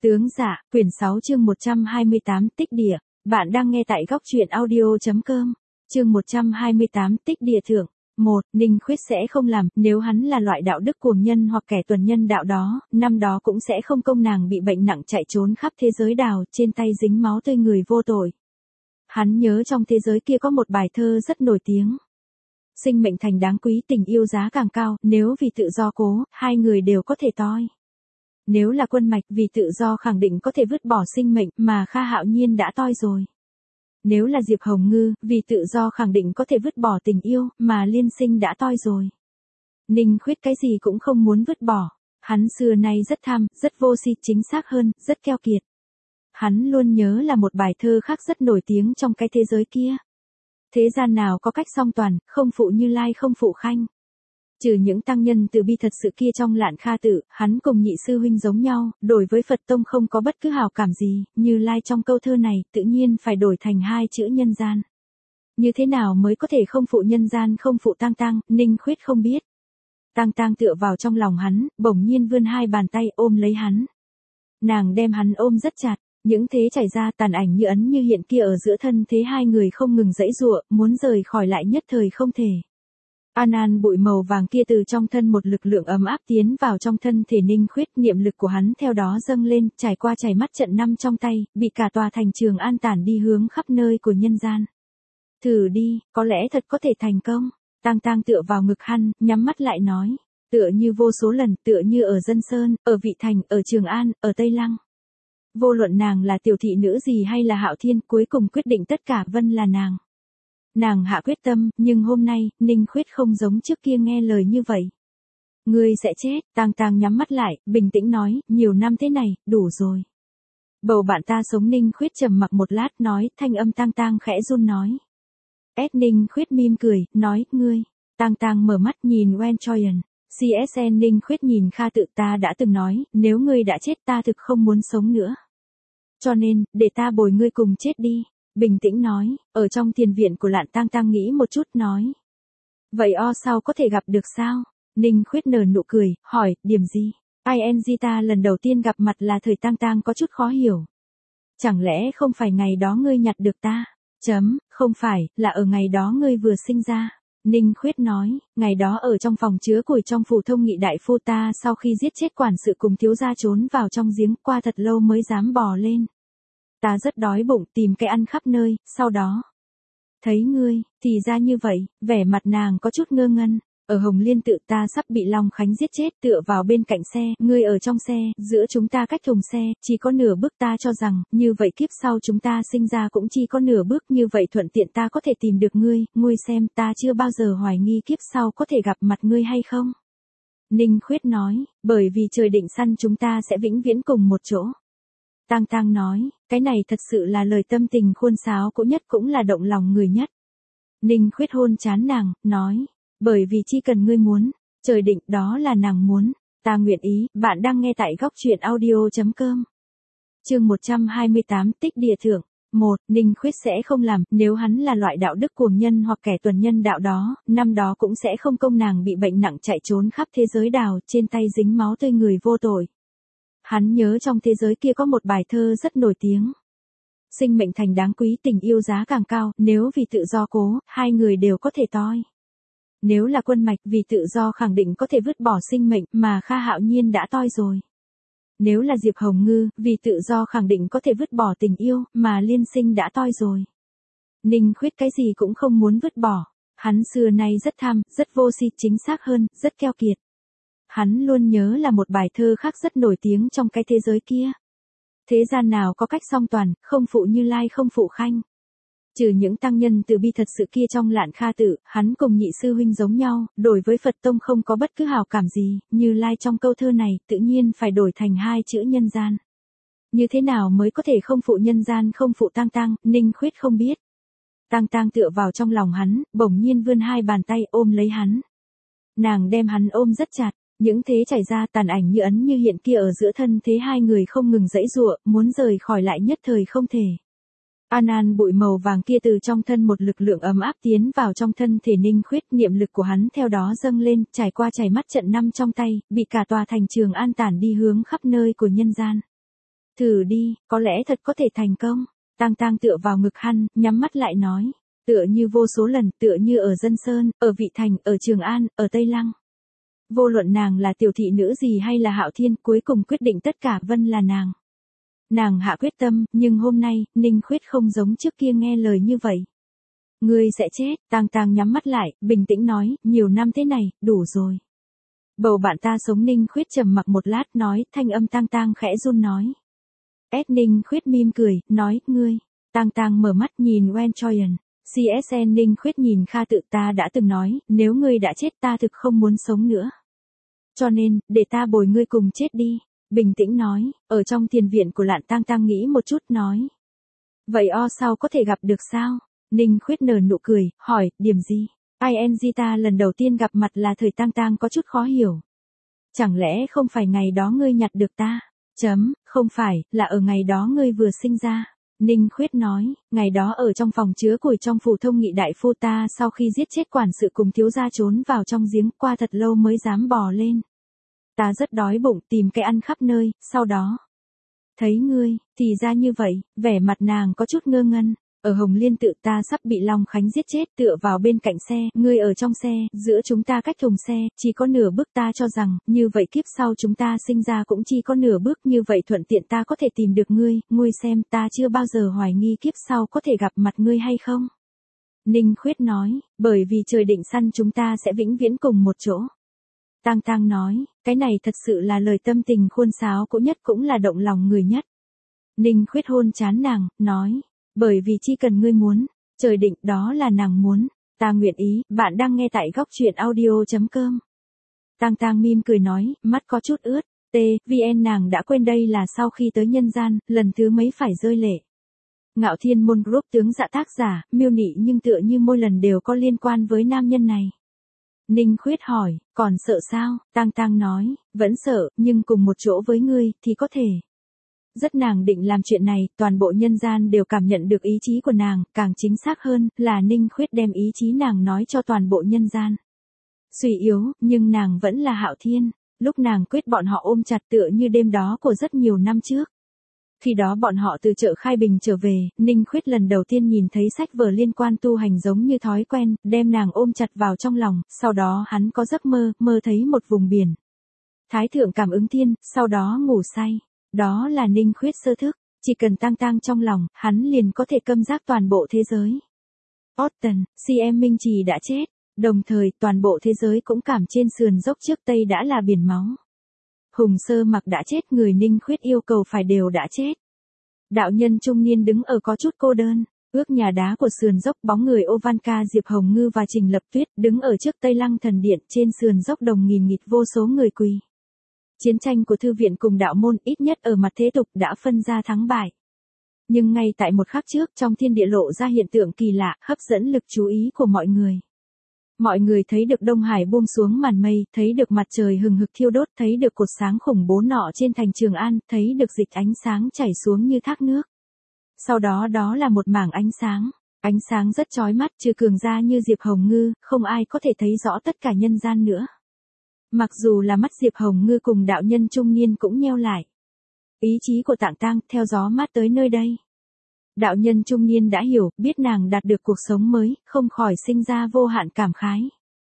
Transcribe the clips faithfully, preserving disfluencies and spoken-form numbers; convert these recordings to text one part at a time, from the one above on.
Tướng dạ, quyển sáu chương một trăm hai mươi tám tích địa. Bạn đang nghe tại góc truyện audio.com. Chương một trăm hai mươi tám tích địa thượng. một. Ninh Khuyết sẽ không làm, nếu hắn là loại đạo đức cuồng nhân hoặc kẻ tuần nhân đạo đó, năm đó cũng sẽ không công nàng bị bệnh nặng chạy trốn khắp thế giới đào, trên tay dính máu tươi người vô tội. Hắn nhớ trong thế giới kia có một bài thơ rất nổi tiếng. Sinh mệnh thành đáng quý, tình yêu giá càng cao, nếu vì tự do cố, hai người đều có thể toi. Nếu là Quân Mạch, vì tự do khẳng định có thể vứt bỏ sinh mệnh, mà Kha Hạo Nhiên đã toi rồi. Nếu là Diệp Hồng Ngư, vì tự do khẳng định có thể vứt bỏ tình yêu, mà Liên Sinh đã toi rồi. Ninh Khuyết cái gì cũng không muốn vứt bỏ. Hắn xưa nay rất tham, rất vô si, chính xác hơn, rất keo kiệt. Hắn luôn nhớ là một bài thơ khác rất nổi tiếng trong cái thế giới kia. Thế gian nào có cách song toàn, không phụ Như Lai không phụ Khanh. Trừ những tăng nhân từ bi thật sự kia trong Lạn Kha Tự, hắn cùng nhị sư huynh giống nhau, đối với Phật tông không có bất cứ hào cảm gì, Như Lai trong câu thơ này tự nhiên phải đổi thành hai chữ nhân gian. Như thế nào mới có thể không phụ nhân gian không phụ Tang Tang, Ninh Khuyết không biết. Tang Tang tựa vào trong lòng hắn, bỗng nhiên vươn hai bàn tay ôm lấy hắn. Nàng đem hắn ôm rất chặt, những thế chảy ra tàn ảnh như ấn như hiện kia ở giữa thân thế hai người không ngừng giãy giụa, muốn rời khỏi lại nhất thời không thể. An An bụi màu vàng kia từ trong thân một lực lượng ấm áp tiến vào trong thân thể Ninh Khuyết, niệm lực của hắn theo đó dâng lên, trải qua chảy mắt trận năm trong tay, bị cả tòa thành Trường An tản đi hướng khắp nơi của nhân gian. Thử đi, có lẽ thật có thể thành công. Tang Tang tựa vào ngực hắn, nhắm mắt lại nói, tựa như vô số lần, tựa như ở Dân Sơn, ở Vị Thành, ở Trường An, ở Tây Lăng. Vô luận nàng là tiểu thị nữ gì hay là Hạo Thiên, cuối cùng quyết định tất cả vân là nàng. Nàng hạ quyết tâm, nhưng hôm nay, Ninh Khuyết không giống trước kia nghe lời như vậy. Ngươi sẽ chết, Tang Tang nhắm mắt lại, bình tĩnh nói, nhiều năm thế này, đủ rồi. Bầu bạn ta sống. Ninh Khuyết trầm mặc một lát nói, thanh âm Tang Tang khẽ run nói. S Ninh Khuyết mỉm cười, nói, ngươi. Tang Tang mở mắt nhìn Wen Choyan. xê ét en Ninh Khuyết nhìn Kha Tự, ta đã từng nói, nếu ngươi đã chết ta thực không muốn sống nữa. Cho nên, để ta bồi ngươi cùng chết đi. Bình tĩnh nói, ở trong tiền viện của Lạn Tang Tang nghĩ một chút nói. Vậy o sau có thể gặp được sao? Ninh Khuyết nở nụ cười, hỏi, điểm gì? i en giê ta lần đầu tiên gặp mặt là thời Tang Tang có chút khó hiểu. Chẳng lẽ không phải ngày đó ngươi nhặt được ta? Chấm, không phải, là ở ngày đó ngươi vừa sinh ra. Ninh Khuyết nói, ngày đó ở trong phòng chứa củi trong phủ thông nghị đại phu ta sau khi giết chết quản sự cùng thiếu gia trốn vào trong giếng, qua thật lâu mới dám bò lên. Ta rất đói bụng, tìm cái ăn khắp nơi, sau đó. Thấy ngươi, thì ra như vậy, vẻ mặt nàng có chút ngơ ngân. Ở Hồng Liên Tự ta sắp bị Long Khánh giết chết, tựa vào bên cạnh xe, ngươi ở trong xe, giữa chúng ta cách thùng xe, chỉ có nửa bước, ta cho rằng, như vậy kiếp sau chúng ta sinh ra cũng chỉ có nửa bước, như vậy thuận tiện ta có thể tìm được ngươi, ngươi xem ta chưa bao giờ hoài nghi kiếp sau có thể gặp mặt ngươi hay không. Ninh Khuyết nói, bởi vì trời định săn chúng ta sẽ vĩnh viễn cùng một chỗ. Tang Tang nói, cái này thật sự là lời tâm tình khuôn sáo cũ nhất, cũng là động lòng người nhất. Ninh Khuyết hôn trán nàng, nói, bởi vì chỉ cần ngươi muốn, trời định, đó là nàng muốn, ta nguyện ý. Bạn đang nghe tại góc truyện audio.com. Chương một trăm hai mươi tám tích địa thượng. một. Ninh Khuyết sẽ không làm, nếu hắn là loại đạo đức cuồng nhân hoặc kẻ tuần nhân đạo đó, năm đó cũng sẽ không công nàng bị bệnh nặng chạy trốn khắp thế giới đào, trên tay dính máu tươi người vô tội. Hắn nhớ trong thế giới kia có một bài thơ rất nổi tiếng. Sinh mệnh thành đáng quý, tình yêu giá càng cao, nếu vì tự do cố, hai người đều có thể toi. Nếu là Quân Mạch, vì tự do khẳng định có thể vứt bỏ sinh mệnh, mà Kha Hạo Nhiên đã toi rồi. Nếu là Diệp Hồng Ngư, vì tự do khẳng định có thể vứt bỏ tình yêu, mà Liên Sinh đã toi rồi. Ninh Khuyết cái gì cũng không muốn vứt bỏ. Hắn xưa nay rất tham, rất vô si, chính xác hơn, rất keo kiệt. Hắn luôn nhớ là một bài thơ khác rất nổi tiếng trong cái thế giới kia. Thế gian nào có cách song toàn, không phụ Như Lai không phụ Khanh. Trừ những tăng nhân từ bi thật sự kia trong Lạn Kha Tự, hắn cùng nhị sư huynh giống nhau, đối với Phật tông không có bất cứ hào cảm gì, Như Lai trong câu thơ này tự nhiên phải đổi thành hai chữ nhân gian. Như thế nào mới có thể không phụ nhân gian không phụ Tang Tang, Ninh Khuyết không biết. Tang Tang tựa vào trong lòng hắn, bỗng nhiên vươn hai bàn tay ôm lấy hắn. Nàng đem hắn ôm rất chặt. Những thế chảy ra tàn ảnh như ấn như hiện kia ở giữa thân thế hai người không ngừng giãy giụa, muốn rời khỏi lại nhất thời không thể. An An bụi màu vàng kia từ trong thân một lực lượng ấm áp tiến vào trong thân thể Ninh Khuyết, niệm lực của hắn theo đó dâng lên, trải qua chảy mắt trận năm trong tay, bị cả tòa thành Trường An tản đi hướng khắp nơi của nhân gian. Thử đi, có lẽ thật có thể thành công. Tang Tang tựa vào ngực hắn, nhắm mắt lại nói. Tựa như vô số lần, tựa như ở Dân Sơn, ở Vị Thành, ở Trường An, ở Tây Lăng. Vô luận nàng là tiểu thị nữ gì hay là Hạo Thiên, cuối cùng quyết định tất cả vẫn là nàng. Nàng hạ quyết tâm, nhưng hôm nay, Ninh Khuyết không giống trước kia nghe lời như vậy. Ngươi sẽ chết, Tang Tang nhắm mắt lại, bình tĩnh nói, nhiều năm thế này, đủ rồi. Bầu bạn ta sống. Ninh Khuyết trầm mặc một lát nói, thanh âm Tang Tang khẽ run nói. S Ninh Khuyết mỉm cười, nói, ngươi. Tang Tang mở mắt nhìn Wen Choyen. xê ét en Ninh Khuyết nhìn Kha Tự, ta đã từng nói, nếu ngươi đã chết ta thực không muốn sống nữa. Cho nên, để ta bồi ngươi cùng chết đi. Bình tĩnh nói, ở trong tiền viện của Lạn. Tang Tang nghĩ một chút nói. Vậy o sau có thể gặp được sao? Ninh Khuyết nở nụ cười, hỏi, điểm gì? i en giê ta lần đầu tiên gặp mặt là thời. Tang Tang có chút khó hiểu. Chẳng lẽ không phải ngày đó ngươi nhặt được ta? Chấm, không phải, là ở ngày đó ngươi vừa sinh ra. Ninh Khuyết nói, ngày đó ở trong phòng chứa củi trong phủ thông nghị đại phu, ta sau khi giết chết quản sự cùng thiếu gia trốn vào trong giếng, qua thật lâu mới dám bò lên. Ta rất đói bụng, tìm cái ăn khắp nơi, sau đó. Thấy ngươi, thì ra như vậy, vẻ mặt nàng có chút ngơ ngân. Ở Hồng Liên Tự ta sắp bị Long Khánh giết chết, tựa vào bên cạnh xe, ngươi ở trong xe, giữa chúng ta cách thùng xe, chỉ có nửa bước. Ta cho rằng, như vậy kiếp sau chúng ta sinh ra cũng chỉ có nửa bước, như vậy thuận tiện ta có thể tìm được ngươi, ngươi xem ta chưa bao giờ hoài nghi kiếp sau có thể gặp mặt ngươi hay không. Ninh Khuyết nói, bởi vì trời định săn chúng ta sẽ vĩnh viễn cùng một chỗ. Tang Tang nói, cái này thật sự là lời tâm tình khuôn sáo cũ nhất, cũng là động lòng người nhất. Ninh Khuyết hôn trán nàng, nói. Bởi vì chỉ cần ngươi muốn, trời định, đó là nàng muốn, ta nguyện ý. Bạn đang nghe tại góc truyện audio chấm com. Tang Tang mỉm cười nói, mắt có chút ướt. T, vn nàng đã quên đây là sau khi tới nhân gian, lần thứ mấy phải rơi lệ. Ngạo Thiên Môn Group tướng dạ tác giả, miêu nị nhưng tựa như mỗi lần đều có liên quan với nam nhân này. Ninh Khuyết hỏi, còn sợ sao? Tang Tang nói, vẫn sợ, nhưng cùng một chỗ với ngươi, thì có thể. Rất nàng định làm chuyện này, toàn bộ nhân gian đều cảm nhận được ý chí của nàng, càng chính xác hơn, là Ninh Khuyết đem ý chí nàng nói cho toàn bộ nhân gian. Suy yếu, nhưng nàng vẫn là Hạo Thiên, lúc nàng quyết bọn họ ôm chặt tựa như đêm đó của rất nhiều năm trước. Khi đó bọn họ từ chợ Khai Bình trở về, Ninh Khuyết lần đầu tiên nhìn thấy sách vở liên quan tu hành giống như thói quen, đem nàng ôm chặt vào trong lòng, sau đó hắn có giấc mơ, mơ thấy một vùng biển. Thái thượng cảm ứng thiên, sau đó ngủ say. Đó là Ninh Khuyết sơ thức, chỉ cần Tang Tang trong lòng, hắn liền có thể câm giác toàn bộ thế giới. Austen, xê em Minh Trì đã chết, đồng thời toàn bộ thế giới cũng cảm trên sườn dốc trước Tây đã là biển máu. Hùng Sơ Mặc đã chết, người Ninh Khuyết yêu cầu phải đều đã chết. Đạo nhân trung niên đứng ở có chút cô đơn, ước nhà đá của sườn dốc, bóng người Ovanka, Diệp Hồng Ngư và Trình Lập Tuyết đứng ở trước Tây Lăng thần điện, trên sườn dốc đồng nghìn nghịt vô số người quỳ. Chiến tranh của thư viện cùng đạo môn, ít nhất ở mặt thế tục, đã phân ra thắng bại. Nhưng ngay tại một khắc trước, trong thiên địa lộ ra hiện tượng kỳ lạ, hấp dẫn lực chú ý của mọi người. Mọi người thấy được Đông Hải buông xuống màn mây, thấy được mặt trời hừng hực thiêu đốt, thấy được cột sáng khủng bố nọ trên thành Trường An, thấy được dịch ánh sáng chảy xuống như thác nước. Sau đó đó là một mảng ánh sáng, ánh sáng rất chói mắt, trừ cường gia như Diệp Hồng Ngư, không ai có thể thấy rõ tất cả nhân gian nữa. Mặc dù là mắt Diệp Hồng Ngư cùng đạo nhân trung niên cũng nheo lại. Ý chí của Tang Tang theo gió mát tới nơi đây. Đạo nhân trung niên đã hiểu, biết nàng đạt được cuộc sống mới, không khỏi sinh ra vô hạn cảm khái.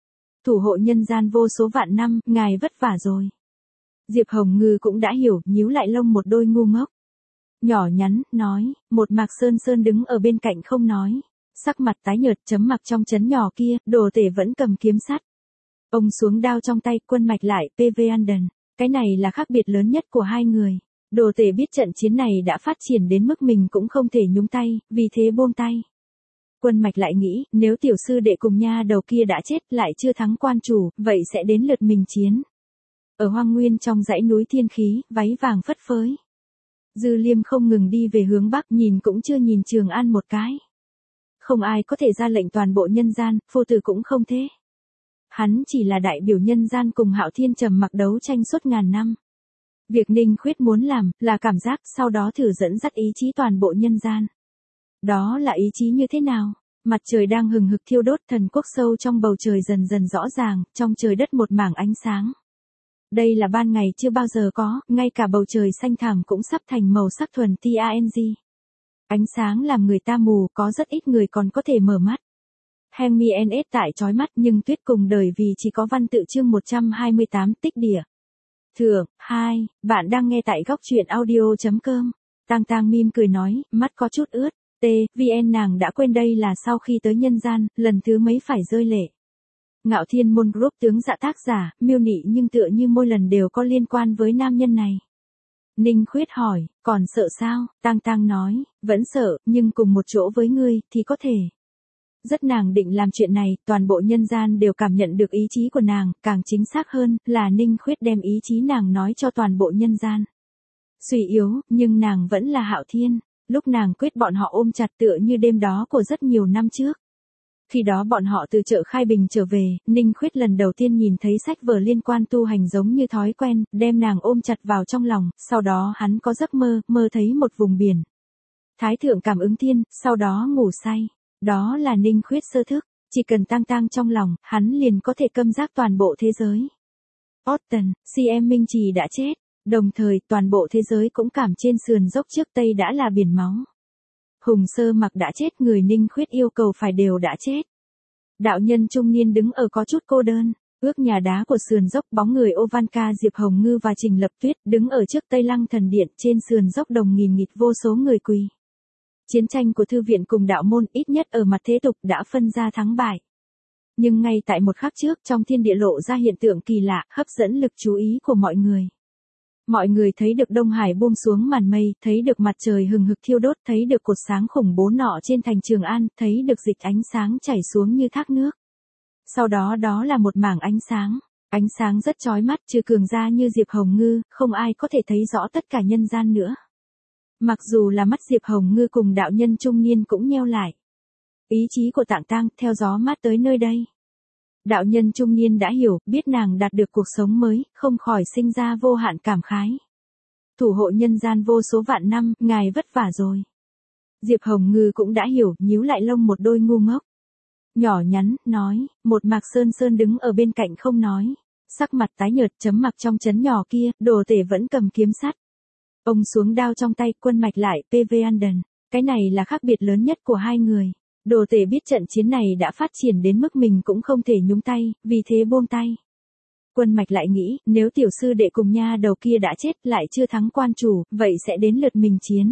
Thủ hộ nhân gian vô số vạn năm, ngài vất vả rồi. Diệp Hồng Ngư cũng đã hiểu, nhíu lại lông một đôi ngu ngốc. Nhỏ nhắn, nói, một Mạc Sơn Sơn đứng ở bên cạnh không nói. Sắc mặt tái nhợt, chấm mặc trong trấn nhỏ kia, Đồ Tể vẫn cầm kiếm sắt. Ông xuống đao trong tay, Quân Mạch lại, pê vê Anden. Cái này là khác biệt lớn nhất của hai người. Đồ Tể biết trận chiến này đã phát triển đến mức mình cũng không thể nhúng tay, vì thế buông tay. Quân Mạch lại nghĩ, nếu tiểu sư đệ cùng nha đầu kia đã chết, lại chưa thắng quan chủ, vậy sẽ đến lượt mình chiến. Ở hoang nguyên trong dãy núi thiên khí, váy vàng phất phới. Dư Liêm không ngừng đi về hướng bắc, nhìn cũng chưa nhìn Trường An một cái. Không ai có thể ra lệnh toàn bộ nhân gian, phu tử cũng không thế. Hắn chỉ là đại biểu nhân gian cùng Hạo Thiên trầm mặc đấu tranh suốt ngàn năm. Việc Ninh Khuyết muốn làm, là cảm giác, sau đó thử dẫn dắt ý chí toàn bộ nhân gian. Đó là ý chí như thế nào? Mặt trời đang hừng hực thiêu đốt, thần quốc sâu trong bầu trời dần dần rõ ràng, trong trời đất một mảng ánh sáng. Đây là ban ngày chưa bao giờ có, ngay cả bầu trời xanh thẳm cũng sắp thành màu sắc thuần tang. Ánh sáng làm người ta mù, có rất ít người còn có thể mở mắt. Hang mi en ét tại chói mắt nhưng tuyết cùng đời vì chỉ có văn tự chương một trăm hai mươi tám tích địa. Thượng, hai, bạn đang nghe tại góc truyện audio.com. Tang Tang mím cười nói, mắt có chút ướt. T, vn nàng đã quên đây là sau khi tới nhân gian, lần thứ mấy phải rơi lệ. Ngạo Thiên Môn Group tướng dạ tác giả, miêu nị nhưng tựa như mỗi lần đều có liên quan với nam nhân này. Ninh Khuyết hỏi, còn sợ sao? Tang Tang nói, vẫn sợ, nhưng cùng một chỗ với ngươi, thì có thể. Rất nàng định làm chuyện này, toàn bộ nhân gian đều cảm nhận được ý chí của nàng, càng chính xác hơn, là Ninh Khuyết đem ý chí nàng nói cho toàn bộ nhân gian. Suy yếu, nhưng nàng vẫn là Hạo Thiên, lúc nàng quyết bọn họ ôm chặt tựa như đêm đó của rất nhiều năm trước. Khi đó bọn họ từ chợ Khai Bình trở về, Ninh Khuyết lần đầu tiên nhìn thấy sách vở liên quan tu hành giống như thói quen, đem nàng ôm chặt vào trong lòng, sau đó hắn có giấc mơ, mơ thấy một vùng biển. Thái thượng cảm ứng thiên, sau đó ngủ say. Đó là Ninh Khuyết sơ thức, chỉ cần Tang Tang trong lòng, hắn liền có thể câm giác toàn bộ thế giới. Austen, xê em Minh Trì đã chết, đồng thời toàn bộ thế giới cũng cảm trên sườn dốc trước Tây đã là biển máu. Hùng Sơ Mặc đã chết, người Ninh Khuyết yêu cầu phải đều đã chết. Đạo nhân trung niên đứng ở có chút cô đơn, ước nhà đá của sườn dốc, bóng người Ovanka, Diệp Hồng Ngư và Trình Lập Tuyết đứng ở trước Tây Lăng Thần Điện, trên sườn dốc đồng nghìn nghịt vô số người quỳ. Chiến tranh của thư viện cùng đạo môn ít nhất ở mặt thế tục đã phân ra thắng bại. Nhưng ngay tại một khắc trước trong thiên địa lộ ra hiện tượng kỳ lạ, hấp dẫn lực chú ý của mọi người. Mọi người thấy được Đông Hải buông xuống màn mây, thấy được mặt trời hừng hực thiêu đốt, thấy được cột sáng khủng bố nọ trên thành Trường An, thấy được dịch ánh sáng chảy xuống như thác nước. Sau đó đó là một mảng ánh sáng, ánh sáng rất chói mắt, trừ cường gia như Diệp Hồng Ngư, không ai có thể thấy rõ tất cả nhân gian nữa. Mặc dù là mắt Diệp Hồng Ngư cùng đạo nhân trung niên cũng nheo lại. Ý chí của Tang Tang theo gió mát tới nơi đây. Đạo nhân trung niên đã hiểu, biết nàng đạt được cuộc sống mới, không khỏi sinh ra vô hạn cảm khái. Thủ hộ nhân gian vô số vạn năm, ngài vất vả rồi. Diệp Hồng Ngư cũng đã hiểu, nhíu lại lông một đôi ngu ngốc. Nhỏ nhắn, nói, một Mạc Sơn Sơn đứng ở bên cạnh không nói. Sắc mặt tái nhợt, chấm mặc trong trấn nhỏ kia, Đồ Tể vẫn cầm kiếm sắt. Ông xuống đao trong tay, Quân Mạch lại, pê vê Anden. Cái này là khác biệt lớn nhất của hai người. Đồ Tể biết trận chiến này đã phát triển đến mức mình cũng không thể nhúng tay, vì thế buông tay. Quân Mạch lại nghĩ, nếu tiểu sư đệ cùng nha đầu kia đã chết, lại chưa thắng quan chủ, vậy sẽ đến lượt mình chiến.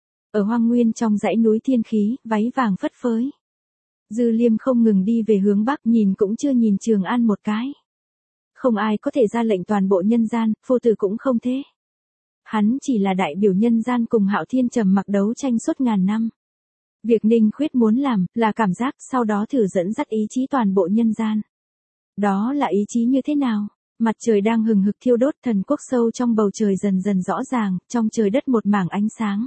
Ở hoang nguyên trong dãy núi thiên khí, váy vàng phất phới. Dư Liêm không ngừng đi về hướng bắc, nhìn cũng chưa nhìn Trường An một cái. Không ai có thể ra lệnh toàn bộ nhân gian, phu tử cũng không thế. Hắn chỉ là đại biểu nhân gian cùng Hạo Thiên trầm mặc đấu tranh suốt ngàn năm. Việc Ninh Khuyết muốn làm, là cảm giác, sau đó thử dẫn dắt ý chí toàn bộ nhân gian. Đó là ý chí như thế nào? Mặt trời đang hừng hực thiêu đốt, thần quốc sâu trong bầu trời dần dần rõ ràng, trong trời đất một mảng ánh sáng.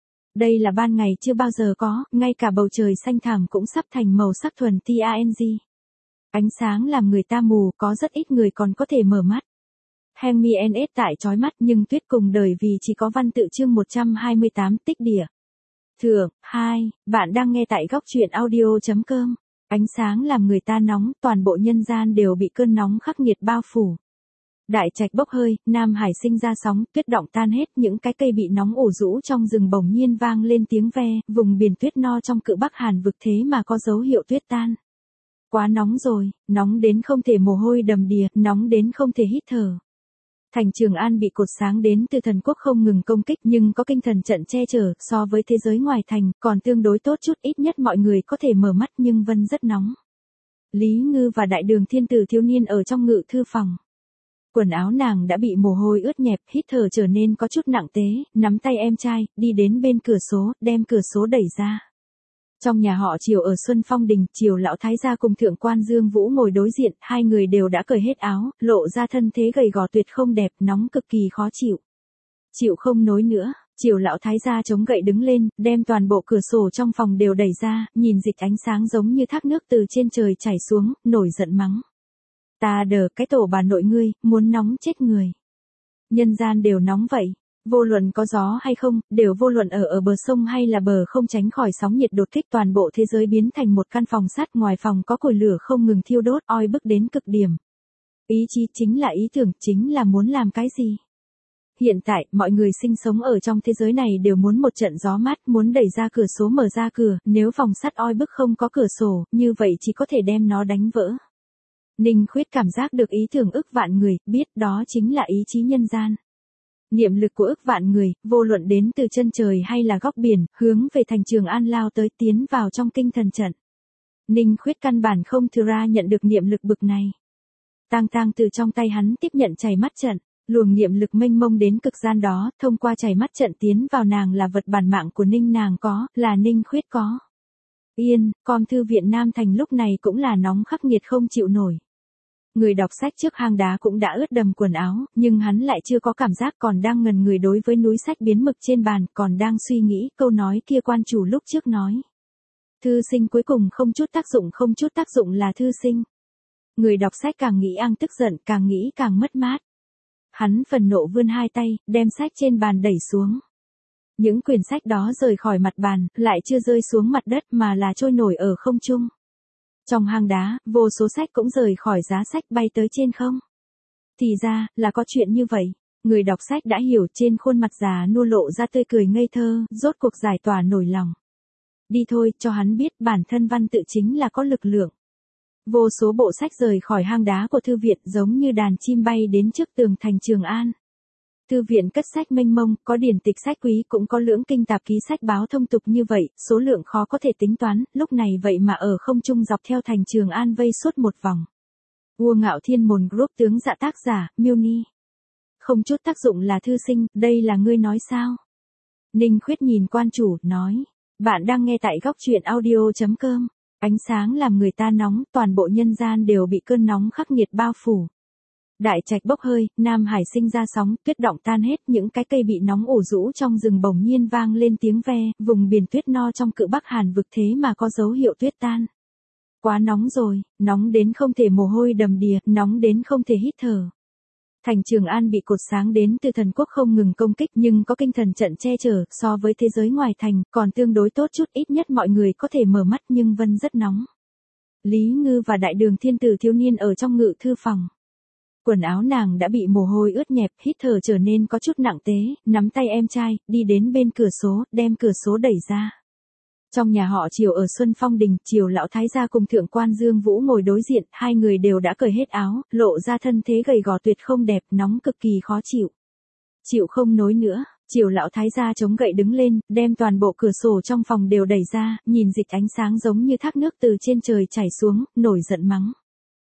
Đây là ban ngày chưa bao giờ có, ngay cả bầu trời xanh thẳm cũng sắp thành màu sắc thuần tang. Ánh sáng làm người ta mù, có rất ít người còn có thể mở mắt. Hang mi en ét tại chói mắt nhưng tuyết cùng đời vì chỉ có văn tự chương một trăm hai mươi tám tích địa. Thượng, hai, bạn đang nghe tại góc truyện audio.com. Ánh sáng làm người ta nóng, toàn bộ nhân gian đều bị cơn nóng khắc nghiệt bao phủ. Đại trạch bốc hơi, Nam Hải sinh ra sóng, tuyết động tan hết, những cái cây bị nóng ủ rũ trong rừng bỗng nhiên vang lên tiếng ve, vùng biển tuyết no trong Cự Bắc Hàn vực thế mà có dấu hiệu tuyết tan. Quá nóng rồi, nóng đến không thể mồ hôi đầm đìa, nóng đến không thể hít thở. Thành Trường An bị cột sáng đến từ thần quốc không ngừng công kích nhưng có kinh thần trận che chở, so với thế giới ngoài thành, còn tương đối tốt chút, ít nhất mọi người có thể mở mắt nhưng vân rất nóng. Lý Ngư và Đại Đường Thiên Tử thiếu niên ở trong ngự thư phòng. Quần áo nàng đã bị mồ hôi ướt nhẹp, hít thở trở nên có chút nặng tế, nắm tay em trai, đi đến bên cửa số, đem cửa số đẩy ra. Trong nhà họ Triều ở Xuân Phong Đình, Triều lão thái gia cùng thượng quan Dương Vũ ngồi đối diện, hai người đều đã cởi hết áo, lộ ra thân thế gầy gò tuyệt không đẹp, nóng cực kỳ khó chịu. Chịu không nối nữa, Triều lão thái gia chống gậy đứng lên, đem toàn bộ cửa sổ trong phòng đều đẩy ra, nhìn dịch ánh sáng giống như thác nước từ trên trời chảy xuống, nổi giận mắng. Ta đờ, cái tổ bà nội ngươi, muốn nóng chết người. Nhân gian đều nóng vậy. Vô luận có gió hay không, đều vô luận ở ở bờ sông hay là bờ không tránh khỏi sóng nhiệt đột kích, toàn bộ thế giới biến thành một căn phòng sắt, ngoài phòng có củi lửa không ngừng thiêu đốt, oi bức đến cực điểm. Ý chí chính là ý tưởng, chính là muốn làm cái gì. Hiện tại, mọi người sinh sống ở trong thế giới này đều muốn một trận gió mát, muốn đẩy ra cửa sổ mở ra cửa, nếu vòng sắt oi bức không có cửa sổ, như vậy chỉ có thể đem nó đánh vỡ. Ninh Khuyết cảm giác được ý tưởng ức vạn người, biết đó chính là ý chí nhân gian. Niệm lực của ức vạn người, vô luận đến từ chân trời hay là góc biển, hướng về thành Trường An lao tới tiến vào trong kinh thần trận. Ninh Khuyết căn bản không thừa ra nhận được niệm lực bực này. Tang Tang từ trong tay hắn tiếp nhận chảy mắt trận, luồng niệm lực mênh mông đến cực gian đó, thông qua chảy mắt trận tiến vào nàng là vật bản mạng của Ninh nàng có, là Ninh Khuyết có. Yên, com thư viện Nam Thành lúc này cũng là nóng khắc nghiệt không chịu nổi. Người đọc sách trước hang đá cũng đã ướt đầm quần áo, nhưng hắn lại chưa có cảm giác, còn đang ngần người đối với núi sách biến mực trên bàn, còn đang suy nghĩ câu nói kia quan chủ lúc trước nói. Thư sinh cuối cùng không chút tác dụng, không chút tác dụng là thư sinh. Người đọc sách càng nghĩ ang tức giận, càng nghĩ càng mất mát. Hắn phần nộ vươn hai tay, đem sách trên bàn đẩy xuống. Những quyển sách đó rời khỏi mặt bàn, lại chưa rơi xuống mặt đất mà là trôi nổi ở không trung. Trong hang đá, vô số sách cũng rời khỏi giá sách bay tới trên không. Thì ra, là có chuyện như vậy. Người đọc sách đã hiểu, trên khuôn mặt già nua lộ ra tươi cười ngây thơ, rốt cuộc giải tỏa nổi lòng. Đi thôi, cho hắn biết bản thân văn tự chính là có lực lượng. Vô số bộ sách rời khỏi hang đá của thư viện giống như đàn chim bay đến trước tường thành Trường An. Thư viện cất sách mênh mông, có điển tịch sách quý cũng có lưỡng kinh tạp ký sách báo thông tục như vậy, số lượng khó có thể tính toán, lúc này vậy mà ở không trung dọc theo thành Trường An vây suốt một vòng. Vua Ngạo Thiên Môn Group tướng dạ tác giả, Miêu Ni. Không chút tác dụng là thư sinh, đây là ngươi nói sao? Ninh Khuyết nhìn quan chủ, nói. Bạn đang nghe tại góc truyện audio chấm com. Ánh sáng làm người ta nóng, toàn bộ nhân gian đều bị cơn nóng khắc nghiệt bao phủ. Đại trạch bốc hơi, Nam Hải sinh ra sóng, tuyết động tan hết, những cái cây bị nóng ủ rũ trong rừng bỗng nhiên vang lên tiếng ve, vùng biển tuyết no trong cự Bắc Hàn vực thế mà có dấu hiệu tuyết tan. Quá nóng rồi, nóng đến không thể mồ hôi đầm đìa, nóng đến không thể hít thở. Thành Trường An bị cột sáng đến từ thần quốc không ngừng công kích, nhưng có kinh thần trận che chở, so với thế giới ngoài thành, còn tương đối tốt chút, ít nhất mọi người có thể mở mắt, nhưng vân rất nóng. Lý Ngư và Đại Đường Thiên Tử thiếu niên ở trong ngự thư phòng. Quần áo nàng đã bị mồ hôi ướt nhẹp, hít thở trở nên có chút nặng tế, nắm tay em trai, đi đến bên cửa số, đem cửa số đẩy ra. Trong nhà họ Triều ở Xuân Phong Đình, Triều lão thái gia cùng thượng quan Dương Vũ ngồi đối diện, hai người đều đã cởi hết áo, lộ ra thân thế gầy gò tuyệt không đẹp, nóng cực kỳ khó chịu. Chịu không nối nữa, Triều lão thái gia chống gậy đứng lên, đem toàn bộ cửa sổ trong phòng đều đẩy ra, nhìn dịch ánh sáng giống như thác nước từ trên trời chảy xuống, nổi giận mắng.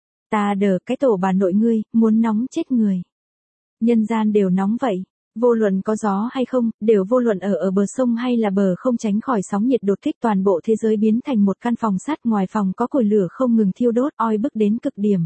Ta đờ, cái tổ bà nội ngươi, muốn nóng chết người. Nhân gian đều nóng vậy. Vô luận có gió hay không, đều vô luận ở ở bờ sông hay là bờ không tránh khỏi sóng nhiệt đột kích, toàn bộ thế giới biến thành một căn phòng sắt, ngoài phòng có củi lửa không ngừng thiêu đốt, oi bức đến cực điểm.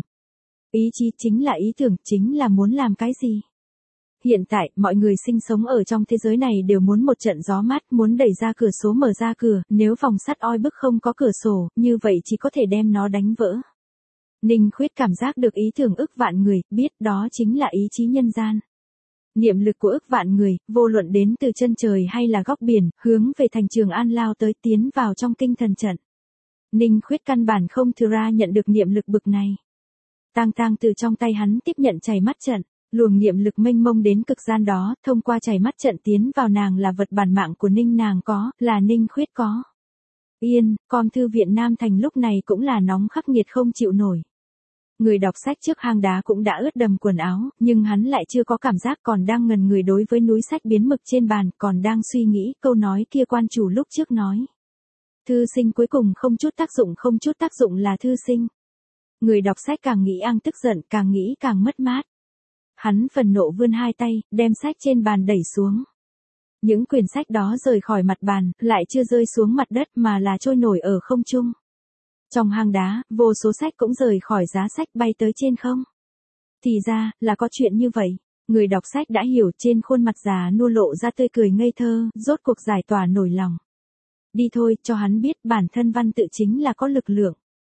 Ý chí chính là ý tưởng, chính là muốn làm cái gì. Hiện tại, mọi người sinh sống ở trong thế giới này đều muốn một trận gió mát, muốn đẩy ra cửa số mở ra cửa, nếu phòng sắt oi bức không có cửa sổ, như vậy chỉ có thể đem nó đánh vỡ. Ninh Khuyết cảm giác được ý tưởng ức vạn người, biết đó chính là ý chí nhân gian. Niệm lực của ức vạn người, vô luận đến từ chân trời hay là góc biển, hướng về thành Trường An lao tới tiến vào trong kinh thần trận. Ninh Khuyết căn bản không thừa ra nhận được niệm lực bực này. Tang Tang từ trong tay hắn tiếp nhận chảy mắt trận, luồng niệm lực mênh mông đến cực gian đó, thông qua chảy mắt trận tiến vào nàng là vật bản mạng của Ninh nàng có, là Ninh Khuyết có. Yên, com thư viện Nam Thành lúc này cũng là nóng khắc nghiệt không chịu nổi. Người đọc sách trước hang đá cũng đã ướt đầm quần áo, nhưng hắn lại chưa có cảm giác, còn đang ngần người đối với núi sách biến mực trên bàn, còn đang suy nghĩ câu nói kia quan chủ lúc trước nói. Thư sinh cuối cùng không chút tác dụng, không chút tác dụng là thư sinh. Người đọc sách càng nghĩ ang tức giận, càng nghĩ càng mất mát. Hắn phần nộ vươn hai tay, đem sách trên bàn đẩy xuống. Những quyển sách đó rời khỏi mặt bàn, lại chưa rơi xuống mặt đất mà là trôi nổi ở không trung. Trong hang đá, vô số sách cũng rời khỏi giá sách bay tới trên không. Thì ra, là có chuyện như vậy. Người đọc sách đã hiểu, trên khuôn mặt già nua lộ ra tươi cười ngây thơ, rốt cuộc giải tỏa nổi lòng. Đi thôi, cho hắn biết bản thân văn tự chính là có lực lượng.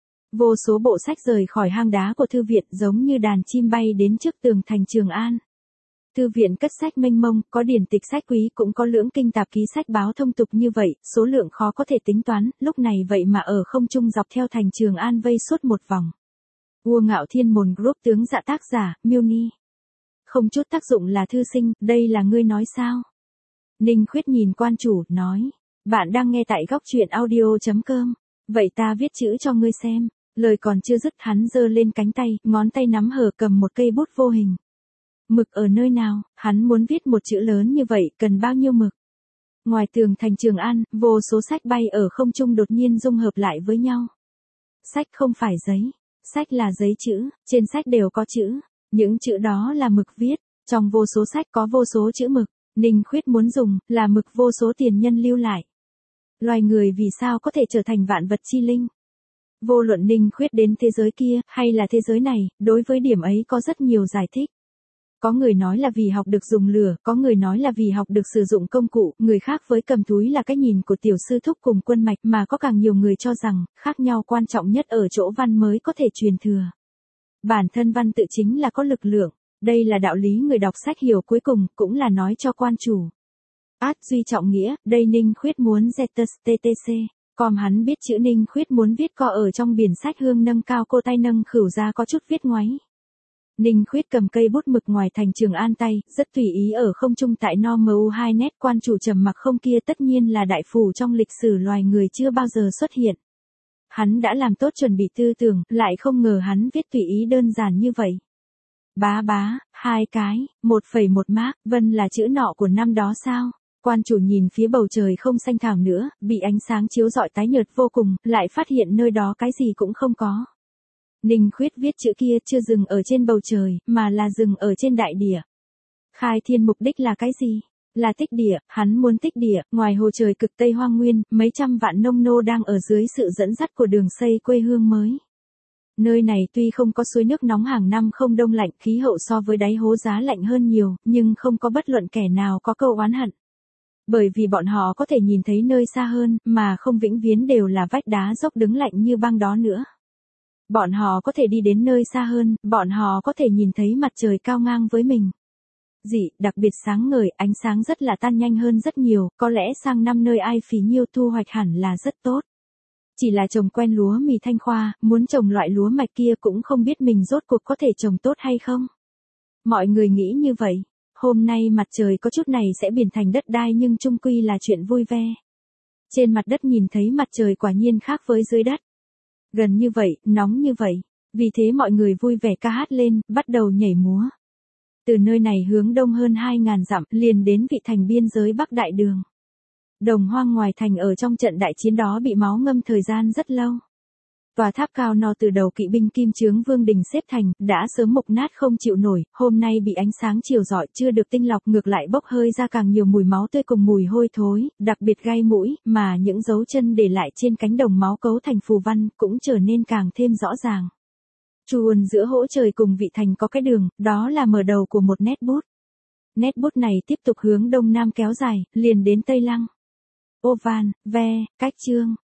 Vô số bộ sách rời khỏi hang đá của thư viện giống như đàn chim bay đến trước tường thành Trường An. Thư viện cất sách mênh mông, có điển tịch sách quý cũng có lưỡng kinh tạp ký sách báo thông tục như vậy, số lượng khó có thể tính toán, lúc này vậy mà ở không trung dọc theo thành Trường An vây suốt một vòng. Vua Ngạo Thiên Môn Group tướng dạ tác giả, Miêu Ni. Không chút tác dụng là thư sinh, đây là ngươi nói sao? Ninh Khuyết nhìn quan chủ, nói. Bạn đang nghe tại góc truyện audio.com. Vậy ta viết chữ cho ngươi xem. Lời còn chưa dứt hắn giơ lên cánh tay, ngón tay nắm hở cầm một cây bút vô hình. Mực ở nơi nào, hắn muốn viết một chữ lớn như vậy, cần bao nhiêu mực? Ngoài tường thành Trường An, vô số sách bay ở không trung đột nhiên dung hợp lại với nhau. Sách không phải giấy, sách là giấy chữ, trên sách đều có chữ, những chữ đó là mực viết, trong vô số sách có vô số chữ mực, Ninh Khuyết muốn dùng, là mực vô số tiền nhân lưu lại. Loài người vì sao có thể trở thành vạn vật chi linh? Vô luận Ninh Khuyết đến thế giới kia, hay là thế giới này, đối với điểm ấy có rất nhiều giải thích. Có người nói là vì học được dùng lửa, có người nói là vì học được sử dụng công cụ, người khác với cầm túi là cái nhìn của tiểu sư thúc cùng Quân Mạch, mà có càng nhiều người cho rằng, khác nhau quan trọng nhất ở chỗ văn mới có thể truyền thừa. Bản thân văn tự chính là có lực lượng, đây là đạo lý người đọc sách hiểu cuối cùng, cũng là nói cho quan chủ. Át duy trọng nghĩa, đây Ninh Khuyết muốn Zetus tê tê xê, còn hắn biết chữ Ninh Khuyết muốn viết co ở trong biển sách hương nâng cao cô tay nâng khửu ra có chút viết ngoáy. Ninh Khuyết cầm cây bút mực ngoài thành Trường An tay, rất tùy ý ở không trung tại no mu hai nét quan chủ trầm mặc không kia tất nhiên là đại phủ trong lịch sử loài người chưa bao giờ xuất hiện. Hắn đã làm tốt chuẩn bị tư tưởng, lại không ngờ hắn viết tùy ý đơn giản như vậy. Bá bá, hai cái, một phẩy một mác, vân là chữ nọ của năm đó sao? Quan chủ nhìn phía bầu trời không xanh thẳm nữa, bị ánh sáng chiếu rọi tái nhợt vô cùng, lại phát hiện nơi đó cái gì cũng không có. Ninh Khuyết viết chữ kia chưa dừng ở trên bầu trời, mà là dừng ở trên đại địa. Khai thiên mục đích là cái gì? Là tích địa, hắn muốn tích địa, ngoài hồ trời cực Tây Hoang Nguyên, mấy trăm vạn nông nô đang ở dưới sự dẫn dắt của đường xây quê hương mới. Nơi này tuy không có suối nước nóng hàng năm không đông lạnh, khí hậu so với đáy hố giá lạnh hơn nhiều, nhưng không có bất luận kẻ nào có câu oán hận. Bởi vì bọn họ có thể nhìn thấy nơi xa hơn, mà không vĩnh viễn đều là vách đá dốc đứng lạnh như băng đó nữa. Bọn họ có thể đi đến nơi xa hơn, bọn họ có thể nhìn thấy mặt trời cao ngang với mình. Dị, đặc biệt sáng ngời, ánh sáng rất là tan nhanh hơn rất nhiều, có lẽ sang năm nơi ai phí nhiêu thu hoạch hẳn là rất tốt. Chỉ là trồng quen lúa mì Thanh Khoa, muốn trồng loại lúa mạch kia cũng không biết mình rốt cuộc có thể trồng tốt hay không. Mọi người nghĩ như vậy, hôm nay mặt trời có chút này sẽ biến thành đất đai nhưng chung quy là chuyện vui vẻ. Trên mặt đất nhìn thấy mặt trời quả nhiên khác với dưới đất. Gần như vậy, nóng như vậy, vì thế mọi người vui vẻ ca hát lên, bắt đầu nhảy múa. Từ nơi này hướng đông hơn hai ngàn dặm, liền đến vị thành biên giới Bắc Đại Đường. Đồng hoang ngoài thành ở trong trận đại chiến đó bị máu ngâm thời gian rất lâu. Tòa tháp cao no từ đầu kỵ binh Kim Chướng Vương Đình xếp thành, đã sớm mục nát không chịu nổi, hôm nay bị ánh sáng chiều rọi chưa được tinh lọc ngược lại bốc hơi ra càng nhiều mùi máu tươi cùng mùi hôi thối, đặc biệt gai mũi, mà những dấu chân để lại trên cánh đồng máu cấu thành phù văn, cũng trở nên càng thêm rõ ràng. Chuồn giữa hỗ trời cùng vị thành có cái đường, đó là mở đầu của một nét bút. Nét bút này tiếp tục hướng đông nam kéo dài, liền đến Tây Lăng. Ô van, ve, cách chương,